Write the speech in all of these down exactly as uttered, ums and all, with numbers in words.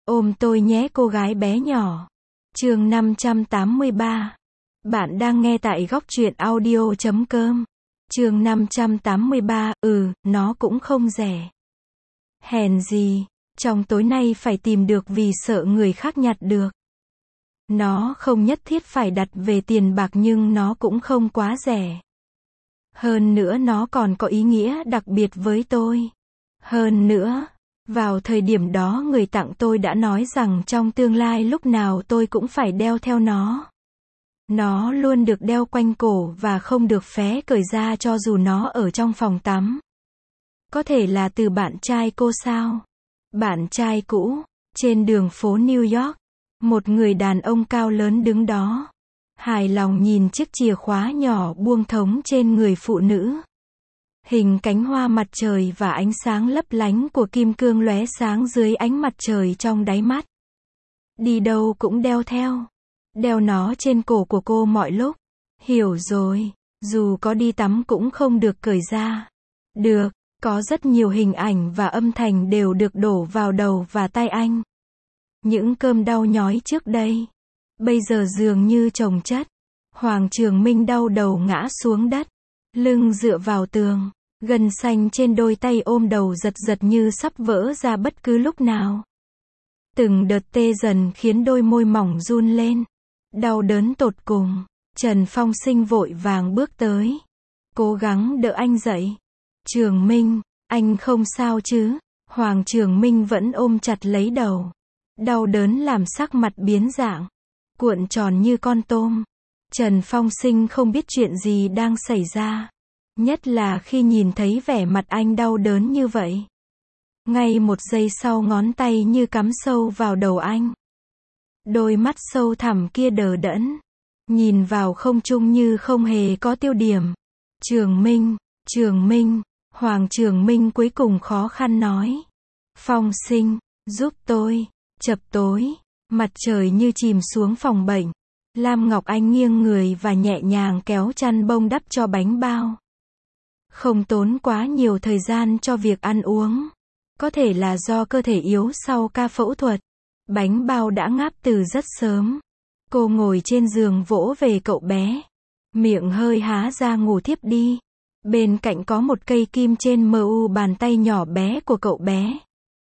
Ôm tôi nhé cô gái bé nhỏ. Chương năm trăm tám mươi ba. Bạn đang nghe tại góc truyện audio chấm com. Chương năm trăm tám mươi ba, ừ, nó cũng không rẻ. Hèn gì, trong tối nay phải tìm được vì sợ người khác nhặt được. Nó không nhất thiết phải đặt về tiền bạc nhưng nó cũng không quá rẻ. Hơn nữa nó còn có ý nghĩa đặc biệt với tôi. Hơn nữa, vào thời điểm đó người tặng tôi đã nói rằng trong tương lai lúc nào tôi cũng phải đeo theo nó. Nó luôn được đeo quanh cổ và không được phé cởi ra cho dù nó ở trong phòng tắm. Có thể là từ bạn trai cô sao? Bạn trai cũ. Trên đường phố New York, một người đàn ông cao lớn đứng đó, hài lòng nhìn chiếc chìa khóa nhỏ buông thõng trên người phụ nữ. Hình cánh hoa mặt trời và ánh sáng lấp lánh của kim cương lóe sáng dưới ánh mặt trời trong đáy mắt. Đi đâu cũng đeo theo. Đeo nó trên cổ của cô mọi lúc. Hiểu rồi, dù có đi tắm cũng không được cởi ra. Được, có rất nhiều hình ảnh và âm thanh đều được đổ vào đầu và tai anh. Những cơn đau nhói trước đây, bây giờ dường như chồng chất. Hoàng Trường Minh đau đầu ngã xuống đất, lưng dựa vào tường, gân xanh trên đôi tay ôm đầu giật giật như sắp vỡ ra bất cứ lúc nào. Từng đợt tê dần khiến đôi môi mỏng run lên. Đau đớn tột cùng. Trần Phong Sinh vội vàng bước tới, cố gắng đỡ anh dậy. Trường Minh, anh không sao chứ? Hoàng Trường Minh vẫn ôm chặt lấy đầu. Đau đớn làm sắc mặt biến dạng, cuộn tròn như con tôm. Trần Phong Sinh không biết chuyện gì đang xảy ra, nhất là khi nhìn thấy vẻ mặt anh đau đớn như vậy. Ngay một giây sau ngón tay như cắm sâu vào đầu anh. Đôi mắt sâu thẳm kia đờ đẫn, nhìn vào không trung như không hề có tiêu điểm. Trường Minh, Trường Minh, Hoàng Trường Minh cuối cùng khó khăn nói. Phong Sinh, giúp tôi. Chập tối, mặt trời như chìm xuống phòng bệnh. Lam Ngọc Anh nghiêng người và nhẹ nhàng kéo chăn bông đắp cho bánh bao. Không tốn quá nhiều thời gian cho việc ăn uống. Có thể là do cơ thể yếu sau ca phẫu thuật. Bánh bao đã ngáp từ rất sớm. Cô ngồi trên giường vỗ về cậu bé. Miệng hơi há ra ngủ thiếp đi. Bên cạnh có một cây kim trên mu bàn tay nhỏ bé của cậu bé.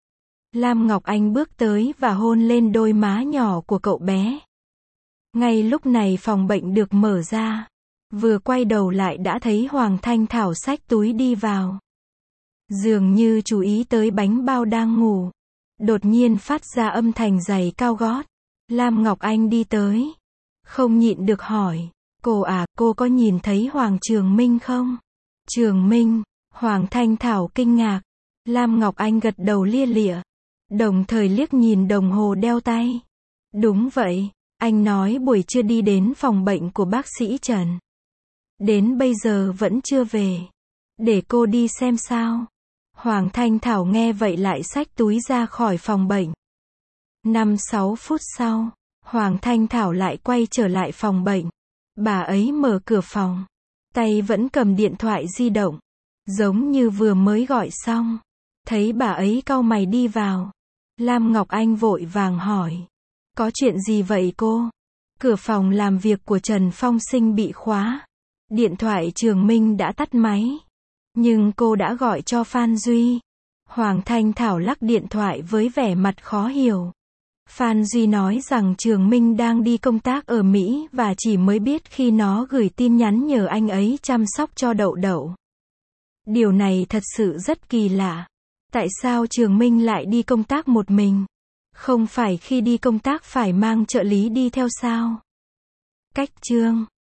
Lam Ngọc Anh bước tới và hôn lên đôi má nhỏ của cậu bé. Ngay lúc này phòng bệnh được mở ra. Vừa quay đầu lại đã thấy Hoàng Thanh Thảo xách túi đi vào. Dường như chú ý tới bánh bao đang ngủ. Đột nhiên phát ra âm thanh giày cao gót. Lam Ngọc Anh đi tới. Không nhịn được hỏi. Cô à, cô có nhìn thấy Hoàng Trường Minh không? Trường Minh. Hoàng Thanh Thảo kinh ngạc. Lam Ngọc Anh gật đầu lia lịa. Đồng thời liếc nhìn đồng hồ đeo tay. Đúng vậy, anh nói buổi trưa đi đến phòng bệnh của bác sĩ Trần. Đến bây giờ vẫn chưa về. Để cô đi xem sao. Hoàng Thanh Thảo nghe vậy lại xách túi ra khỏi phòng bệnh. Năm sáu phút sau, Hoàng Thanh Thảo lại quay trở lại phòng bệnh. Bà ấy mở cửa phòng. Tay vẫn cầm điện thoại di động. Giống như vừa mới gọi xong. Thấy bà ấy cau mày đi vào. Lam Ngọc Anh vội vàng hỏi. Có chuyện gì vậy cô? Cửa phòng làm việc của Trần Phong Sinh bị khóa. Điện thoại Trường Minh đã tắt máy. Nhưng cô đã gọi cho Phan Duy. Hoàng Thanh Thảo lắc điện thoại với vẻ mặt khó hiểu. Phan Duy nói rằng Trường Minh đang đi công tác ở Mỹ và chỉ mới biết khi nó gửi tin nhắn nhờ anh ấy chăm sóc cho Đậu Đậu. Điều này thật sự rất kỳ lạ. Tại sao Trường Minh lại đi công tác một mình? Không phải khi đi công tác phải mang trợ lý đi theo sao? Cách chương